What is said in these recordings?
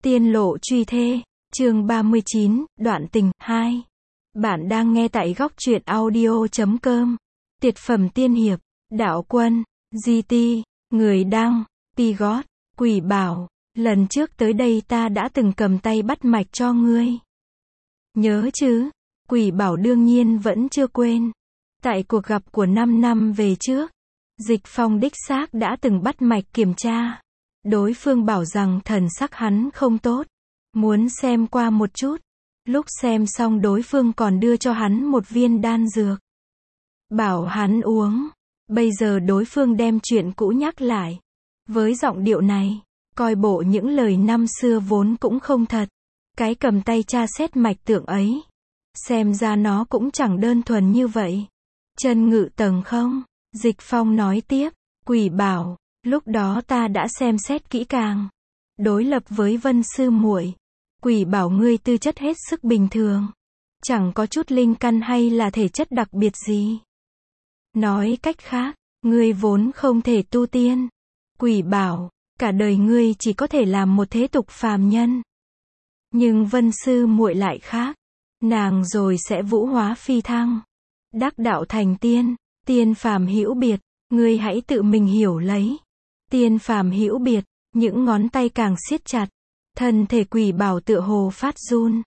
Tiên lộ truy thê, chương 39, đoạn tình, 2. Bạn đang nghe tại góc truyện audio.com. Tuyệt phẩm tiên hiệp, đạo quân, GT, người đăng, Pigot, Quỷ Bảo, lần trước tới đây ta đã từng cầm tay bắt mạch cho ngươi. Nhớ chứ? Quỷ Bảo đương nhiên vẫn chưa quên. Tại cuộc gặp của 5 năm về trước, Dịch Phong đích xác đã từng bắt mạch kiểm tra. Đối phương bảo rằng thần sắc hắn không tốt, muốn xem qua một chút. Lúc xem xong đối phương còn đưa cho hắn một viên đan dược, bảo hắn uống. Bây giờ đối phương đem chuyện cũ nhắc lại, với giọng điệu này, coi bộ những lời năm xưa vốn cũng không thật. Cái cầm tay tra xét mạch tượng ấy, xem ra nó cũng chẳng đơn thuần như vậy. Chân ngự tầng không? Dịch Phong nói tiếp. Quỷ Bảo, lúc đó ta đã xem xét kỹ càng, đối lập với Vân sư muội. Quỷ Bảo ngươi tư chất hết sức bình thường, chẳng có chút linh căn hay là thể chất đặc biệt gì. Nói cách khác, ngươi vốn không thể tu tiên. Quỷ Bảo, cả đời ngươi chỉ có thể làm một thế tục phàm nhân. Nhưng Vân sư muội lại khác, nàng rồi sẽ vũ hóa phi thăng, đắc đạo thành tiên. Tiên phàm hữu biệt, ngươi hãy tự mình hiểu lấy. Tiên phàm hữu biệt, những ngón tay càng siết chặt, thân thể Quỷ Bảo tựa hồ phát run.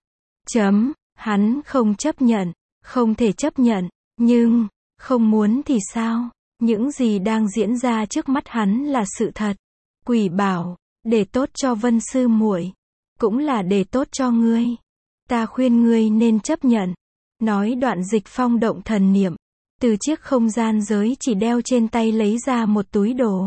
Hắn không chấp nhận, không thể chấp nhận, nhưng, không muốn thì sao? Những gì đang diễn ra trước mắt hắn là sự thật. Quỷ Bảo, để tốt cho Vân sư muội, cũng là để tốt cho ngươi. Ta khuyên ngươi nên chấp nhận. Nói đoạn Dịch Phong động thần niệm, từ chiếc không gian giới chỉ đeo trên tay lấy ra một túi đồ.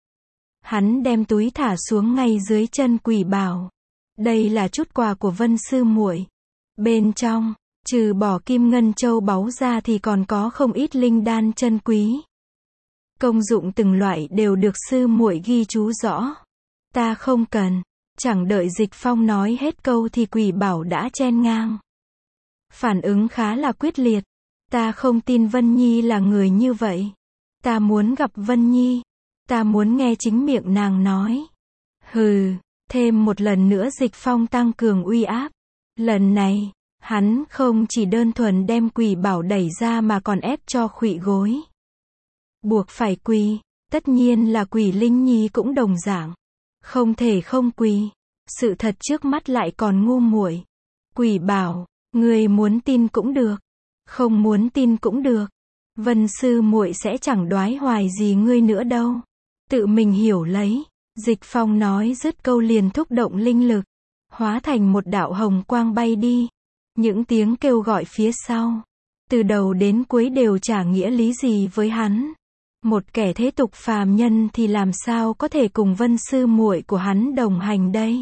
Hắn đem túi thả xuống ngay dưới chân Quỷ Bảo. Đây là chút quà của Vân sư muội. Bên trong, trừ bỏ kim ngân châu báu ra thì còn có không ít linh đan chân quý. Công dụng từng loại đều được sư muội ghi chú rõ. Ta không cần. Chẳng đợi Dịch Phong nói hết câu thì Quỷ Bảo đã chen ngang. Phản ứng khá là quyết liệt. Ta không tin Vân Nhi là người như vậy. Ta muốn gặp Vân Nhi. Ta muốn nghe chính miệng nàng nói. Hừ, thêm một lần nữa Dịch Phong tăng cường uy áp. Lần này, hắn không chỉ đơn thuần đem Quỷ Bảo đẩy ra mà còn ép cho khuỵu gối. Buộc phải quỳ, tất nhiên là Quỷ Linh Nhi cũng đồng dạng. Không thể không quỳ. Sự thật trước mắt lại còn ngu muội. Quỷ Bảo, người muốn tin cũng được, không muốn tin cũng được. Vân sư muội sẽ chẳng đoái hoài gì ngươi nữa đâu. Tự mình hiểu lấy. Dịch Phong nói dứt câu liền thúc động linh lực, hóa thành một đạo hồng quang bay đi. Những tiếng kêu gọi phía sau, từ đầu đến cuối đều chả nghĩa lý gì với hắn. Một kẻ thế tục phàm nhân thì làm sao có thể cùng Vân sư muội của hắn đồng hành đây?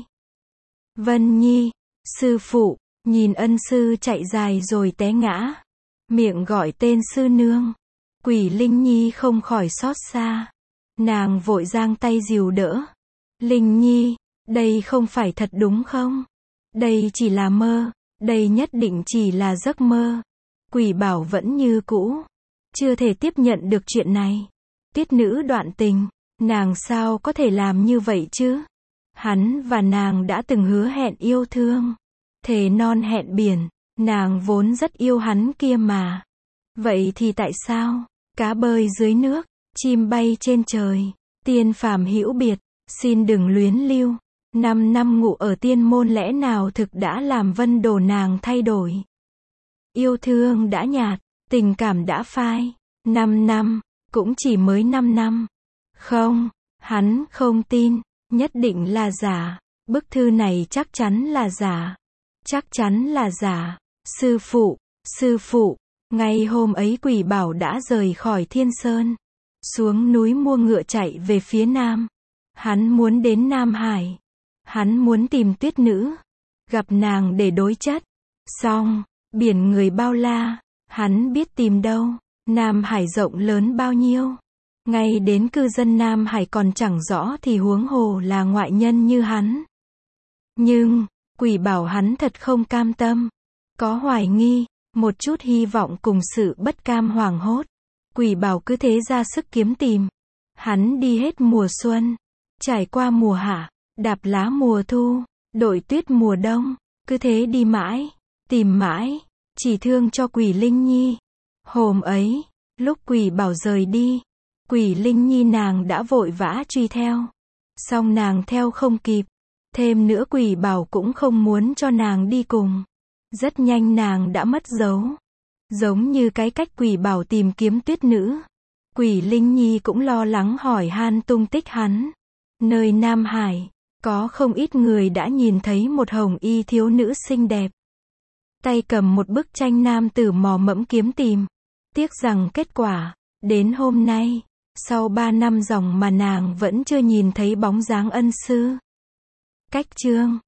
Vân Nhi, sư phụ, nhìn ân sư chạy dài rồi té ngã, miệng gọi tên sư nương. Quỷ Linh Nhi không khỏi xót xa. Nàng vội giang tay dìu đỡ. Linh Nhi, đây không phải thật đúng không? Đây chỉ là mơ, đây nhất định chỉ là giấc mơ. Quỷ Bảo vẫn như cũ, chưa thể tiếp nhận được chuyện này. Tiết nữ đoạn tình, nàng sao có thể làm như vậy chứ? Hắn và nàng đã từng hứa hẹn yêu thương, thề non hẹn biển, nàng vốn rất yêu hắn kia mà. Vậy thì tại sao? Cá bơi dưới nước, chim bay trên trời, tiên phàm hữu biệt, xin đừng luyến lưu. 5 năm ngụ ở tiên môn lẽ nào thực đã làm Vân Đồ nàng thay đổi? Yêu thương đã nhạt, tình cảm đã phai. 5 năm, cũng chỉ mới 5 năm. Không, hắn không tin, nhất định là giả. Bức thư này chắc chắn là giả. Chắc chắn là giả. Sư phụ, ngay hôm ấy Quỷ Bảo đã rời khỏi Thiên Sơn, xuống núi mua ngựa chạy về phía Nam. Hắn muốn đến Nam Hải. Hắn muốn tìm Tuyết nữ, gặp nàng để đối chất. Xong, biển người bao la, hắn biết tìm đâu. Nam Hải rộng lớn bao nhiêu, ngay đến cư dân Nam Hải còn chẳng rõ thì huống hồ là ngoại nhân như hắn. Nhưng, Quỷ Bảo hắn thật không cam tâm. Có hoài nghi, một chút hy vọng cùng sự bất cam hoảng hốt. Quỷ Bảo cứ thế ra sức kiếm tìm. Hắn đi hết mùa xuân, trải qua mùa hạ, đạp lá mùa thu, Đội tuyết mùa đông, cứ thế đi mãi, tìm mãi, chỉ thương cho Quỷ Linh Nhi. Hôm ấy, lúc Quỷ Bảo rời đi, Quỷ Linh Nhi nàng đã vội vã truy theo. Song nàng theo không kịp, thêm nữa Quỷ Bảo cũng không muốn cho nàng đi cùng. Rất nhanh nàng đã mất dấu. Giống như cái cách Quỷ Bảo tìm kiếm tuyết nữ, Quỷ Linh Nhi cũng lo lắng hỏi han tung tích hắn. Nơi Nam Hải, có không ít người đã nhìn thấy một hồng y thiếu nữ xinh đẹp, tay cầm một bức tranh nam tử mò mẫm kiếm tìm. Tiếc rằng kết quả, đến hôm nay, sau 3 năm ròng mà nàng vẫn chưa nhìn thấy bóng dáng ân sư. Cách chương